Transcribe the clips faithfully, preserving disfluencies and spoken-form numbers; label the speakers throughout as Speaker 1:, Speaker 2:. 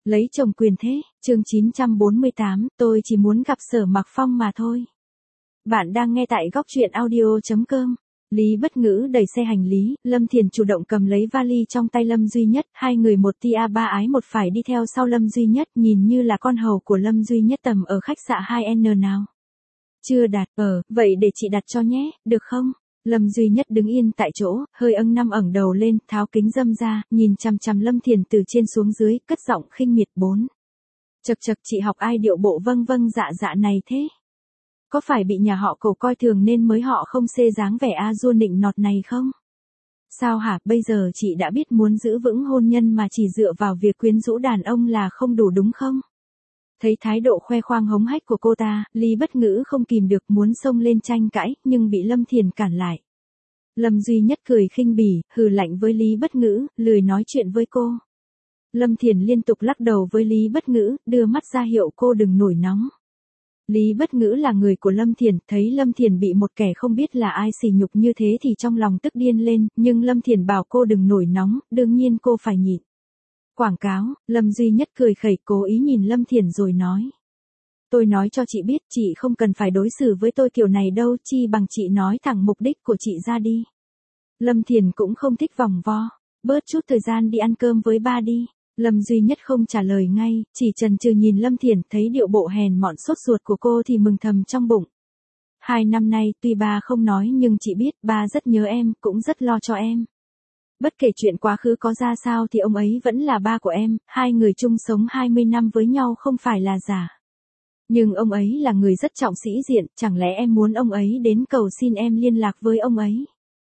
Speaker 1: Lấy chồng quyền thế, chương chín trăm bốn mươi tám, tôi chỉ muốn gặp Sở Mặc Phong mà thôi. Bạn đang nghe tại góc truyện audio chấm com. Lý Bất Ngữ đẩy xe hành lý, Lâm Thiền chủ động cầm lấy vali trong tay Lâm Duy Nhất, hai người một tia ba ái một phải đi theo sau Lâm Duy Nhất, nhìn như là con hầu của Lâm Duy Nhất tầm ở khách sạn hai N nào. Chưa đặt, ờ, vậy để chị đặt cho nhé, được không? Lâm Duy Nhất đứng yên tại chỗ, hơi âng năm ẩn đầu lên, tháo kính râm ra, nhìn chằm chằm Lâm Thiền từ trên xuống dưới, cất giọng khinh miệt bốn. Chật chật, chị học ai điệu bộ vâng vâng dạ dạ này thế? Có phải bị nhà họ Cổ coi thường nên mới họ không xê dáng vẻ a dua nịnh nọt này không? Sao hả, bây giờ chị đã biết muốn giữ vững hôn nhân mà chỉ dựa vào việc quyến rũ đàn ông là không đủ đúng không? Thấy thái độ khoe khoang hống hách của cô ta, Lý Bất Ngữ không kìm được muốn xông lên tranh cãi, nhưng bị Lâm Thiền cản lại. Lâm Duy Nhất cười khinh bỉ, hừ lạnh với Lý Bất Ngữ, lười nói chuyện với cô. Lâm Thiền liên tục lắc đầu với Lý Bất Ngữ, đưa mắt ra hiệu cô đừng nổi nóng. Lý Bất Ngữ là người của Lâm Thiền, thấy Lâm Thiền bị một kẻ không biết là ai sỉ nhục như thế thì trong lòng tức điên lên, nhưng Lâm Thiền bảo cô đừng nổi nóng, đương nhiên cô phải nhịn. Quảng cáo, Lâm Duy Nhất cười khẩy cố ý nhìn Lâm Thiền rồi nói. Tôi nói cho chị biết, chị không cần phải đối xử với tôi kiểu này đâu, chi bằng chị nói thẳng mục đích của chị ra đi. Lâm Thiền cũng không thích vòng vo, bớt chút thời gian đi ăn cơm với ba đi. Lâm Duy Nhất không trả lời ngay, chỉ chần chừ nhìn Lâm Thiền, thấy điệu bộ hèn mọn sốt ruột của cô thì mừng thầm trong bụng. Hai năm nay, tuy ba không nói nhưng chị biết, ba rất nhớ em, cũng rất lo cho em. Bất kể chuyện quá khứ có ra sao thì ông ấy vẫn là ba của em, hai người chung sống hai mươi năm với nhau không phải là giả. Nhưng ông ấy là người rất trọng sĩ diện, chẳng lẽ em muốn ông ấy đến cầu xin em liên lạc với ông ấy?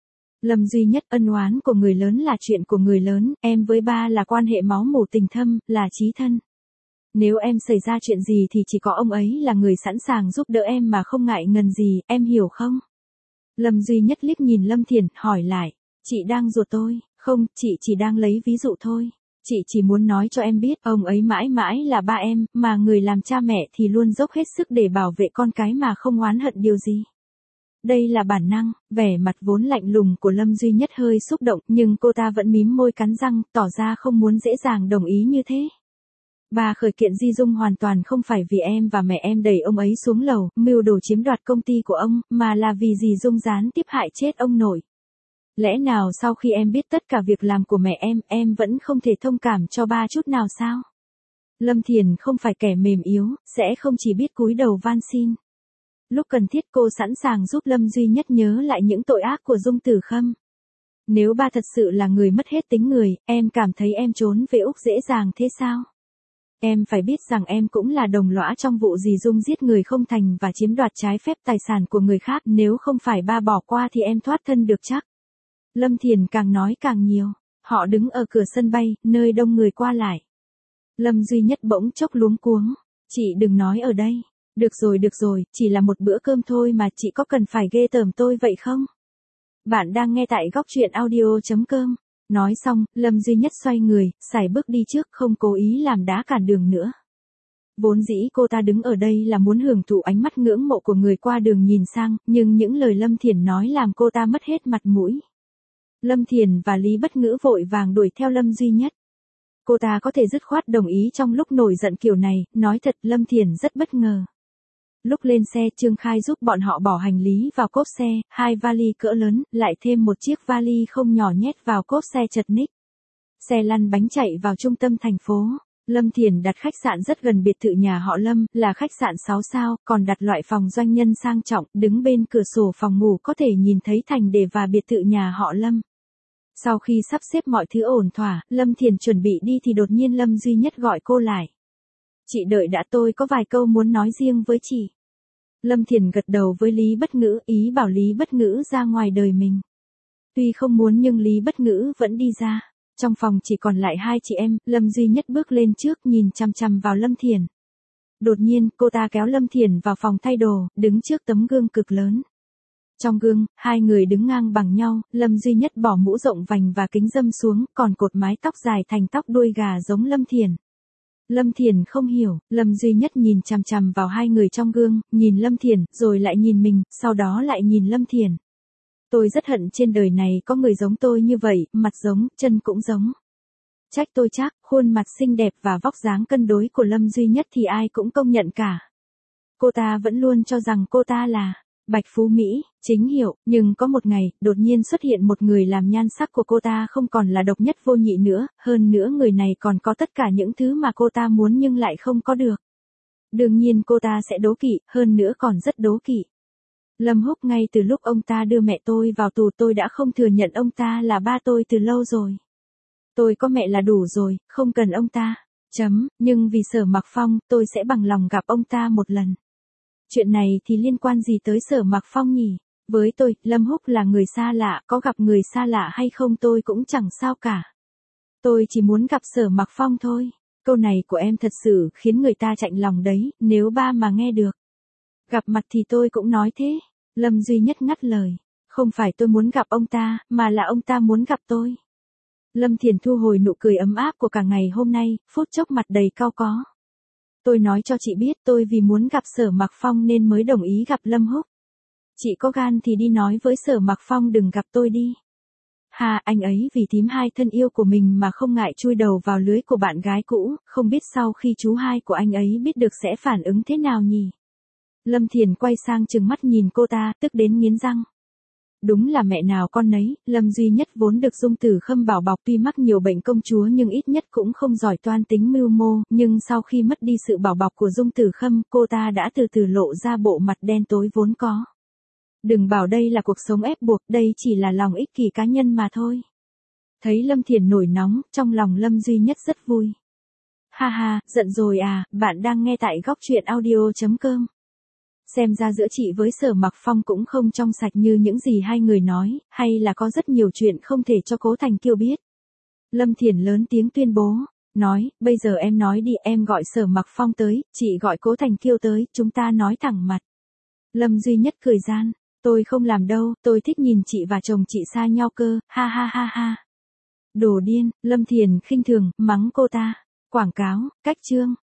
Speaker 1: Lâm Duy Nhất, ân oán của người lớn là chuyện của người lớn, em với ba là quan hệ máu mủ tình thâm, là chí thân. Nếu em xảy ra chuyện gì thì chỉ có ông ấy là người sẵn sàng giúp đỡ em mà không ngại ngần gì, em hiểu không? Lâm Duy Nhất liếc nhìn Lâm Thiền, hỏi lại, chị đang ruột tôi, không, chị chỉ đang lấy ví dụ thôi. Chị chỉ muốn nói cho em biết, ông ấy mãi mãi là ba em, mà người làm cha mẹ thì luôn dốc hết sức để bảo vệ con cái mà không oán hận điều gì. Đây là bản năng, vẻ mặt vốn lạnh lùng của Lâm Duy Nhất hơi xúc động, nhưng cô ta vẫn mím môi cắn răng, tỏ ra không muốn dễ dàng đồng ý như thế. Bà khởi kiện Di Dung hoàn toàn không phải vì em và mẹ em đẩy ông ấy xuống lầu, mưu đồ chiếm đoạt công ty của ông, mà là vì Di Dung gián tiếp hại chết ông nội. Lẽ nào sau khi em biết tất cả việc làm của mẹ em, em vẫn không thể thông cảm cho ba chút nào sao? Lâm Thiền không phải kẻ mềm yếu, sẽ không chỉ biết cúi đầu van xin. Lúc cần thiết cô sẵn sàng giúp Lâm Duy Nhất nhớ lại những tội ác của Dung Tử Khâm. Nếu ba thật sự là người mất hết tính người, em cảm thấy em trốn về Úc dễ dàng thế sao? Em phải biết rằng em cũng là đồng lõa trong vụ dì Dung giết người không thành và chiếm đoạt trái phép tài sản của người khác, nếu không phải ba bỏ qua thì em thoát thân được chắc. Lâm Thiền càng nói càng nhiều, họ đứng ở cửa sân bay, nơi đông người qua lại. Lâm Duy Nhất bỗng chốc luống cuống, chị đừng nói ở đây. Được rồi được rồi, chỉ là một bữa cơm thôi mà chị có cần phải ghê tởm tôi vậy không? Bạn đang nghe tại góc truyện audio chấm com. Nói xong, Lâm Duy Nhất xoay người, sải bước đi trước, không cố ý làm đá cản đường nữa. Vốn dĩ cô ta đứng ở đây là muốn hưởng thụ ánh mắt ngưỡng mộ của người qua đường nhìn sang, nhưng những lời Lâm Thiền nói làm cô ta mất hết mặt mũi. Lâm Thiền và Lý Bất Ngữ vội vàng đuổi theo Lâm Duy Nhất. Cô ta có thể dứt khoát đồng ý trong lúc nổi giận kiểu này, nói thật Lâm Thiền rất bất ngờ. Lúc lên xe, Trương Khai giúp bọn họ bỏ hành lý vào cốp xe, hai vali cỡ lớn, lại thêm một chiếc vali không nhỏ nhét vào cốp xe chật ních. Xe lăn bánh chạy vào trung tâm thành phố. Lâm Thiền đặt khách sạn rất gần biệt thự nhà họ Lâm, là khách sạn sáu sao, còn đặt loại phòng doanh nhân sang trọng, đứng bên cửa sổ phòng ngủ có thể nhìn thấy thành đề và biệt thự nhà họ Lâm. Sau khi sắp xếp mọi thứ ổn thỏa, Lâm Thiền chuẩn bị đi thì đột nhiên Lâm Duy Nhất gọi cô lại. Chị đợi đã, tôi có vài câu muốn nói riêng với chị. Lâm Thiền gật đầu với Lý Bất Ngữ, ý bảo Lý Bất Ngữ ra ngoài đời mình. Tuy không muốn nhưng Lý Bất Ngữ vẫn đi ra. Trong phòng chỉ còn lại hai chị em, Lâm Duy Nhất bước lên trước nhìn chằm chằm vào Lâm Thiền. Đột nhiên, cô ta kéo Lâm Thiền vào phòng thay đồ, đứng trước tấm gương cực lớn. Trong gương, hai người đứng ngang bằng nhau, Lâm Duy Nhất bỏ mũ rộng vành và kính râm xuống, còn cột mái tóc dài thành tóc đuôi gà giống Lâm Thiền. Lâm Thiền không hiểu, Lâm Duy Nhất nhìn chằm chằm vào hai người trong gương, nhìn Lâm Thiền, rồi lại nhìn mình, sau đó lại nhìn Lâm Thiền. Tôi rất hận trên đời này có người giống tôi như vậy, mặt giống, chân cũng giống. Trách tôi chắc, khuôn mặt xinh đẹp và vóc dáng cân đối của Lâm Duy Nhất thì ai cũng công nhận cả. Cô ta vẫn luôn cho rằng cô ta là Bạch Phú Mỹ, chính hiệu, nhưng có một ngày, đột nhiên xuất hiện một người làm nhan sắc của cô ta không còn là độc nhất vô nhị nữa, hơn nữa người này còn có tất cả những thứ mà cô ta muốn nhưng lại không có được. Đương nhiên cô ta sẽ đố kỵ, hơn nữa còn rất đố kỵ. Lâm Húc ngay từ lúc ông ta đưa mẹ tôi vào tù tôi đã không thừa nhận ông ta là ba tôi từ lâu rồi. Tôi có mẹ là đủ rồi, không cần ông ta. Chấm, nhưng vì Sở Mặc Phong, tôi sẽ bằng lòng gặp ông ta một lần. Chuyện này thì liên quan gì tới Sở Mặc Phong nhỉ? Với tôi, Lâm Húc là người xa lạ, có gặp người xa lạ hay không tôi cũng chẳng sao cả. Tôi chỉ muốn gặp Sở Mặc Phong thôi. Câu này của em thật sự khiến người ta chạnh lòng đấy, nếu ba mà nghe được. Gặp mặt thì tôi cũng nói thế. Lâm Duy Nhất ngắt lời. Không phải tôi muốn gặp ông ta, mà là ông ta muốn gặp tôi. Lâm Thiền thu hồi nụ cười ấm áp của cả ngày hôm nay, phút chốc mặt đầy cau có. Tôi nói cho chị biết tôi vì muốn gặp Sở Mặc Phong nên mới đồng ý gặp Lâm Húc. Chị có gan thì đi nói với Sở Mặc Phong đừng gặp tôi đi. Hà, anh ấy vì thím hai thân yêu của mình mà không ngại chui đầu vào lưới của bạn gái cũ, không biết sau khi chú hai của anh ấy biết được sẽ phản ứng thế nào nhỉ? Lâm Thiền quay sang trừng mắt nhìn cô ta, tức đến nghiến răng. Đúng là mẹ nào con nấy, Lâm Duy Nhất vốn được Dung Tử Khâm bảo bọc tuy mắc nhiều bệnh công chúa nhưng ít nhất cũng không giỏi toan tính mưu mô, nhưng sau khi mất đi sự bảo bọc của Dung Tử Khâm, cô ta đã từ từ lộ ra bộ mặt đen tối vốn có. Đừng bảo đây là cuộc sống ép buộc, đây chỉ là lòng ích kỷ cá nhân mà thôi. Thấy Lâm Thiền nổi nóng, trong lòng Lâm Duy Nhất rất vui. Ha ha, giận rồi à, bạn đang nghe tại góc truyện audio chấm com. Xem ra giữa chị với Sở Mặc Phong cũng không trong sạch như những gì hai người nói, hay là có rất nhiều chuyện không thể cho Cố Thành Kiêu biết. Lâm Thiền lớn tiếng tuyên bố, nói, bây giờ em nói đi, em gọi Sở Mặc Phong tới, chị gọi Cố Thành Kiêu tới, chúng ta nói thẳng mặt. Lâm Duy Nhất cười gian, tôi không làm đâu, tôi thích nhìn chị và chồng chị xa nhau cơ, ha ha ha ha. Đồ điên, Lâm Thiền khinh thường, mắng cô ta. Quảng cáo, cách chương.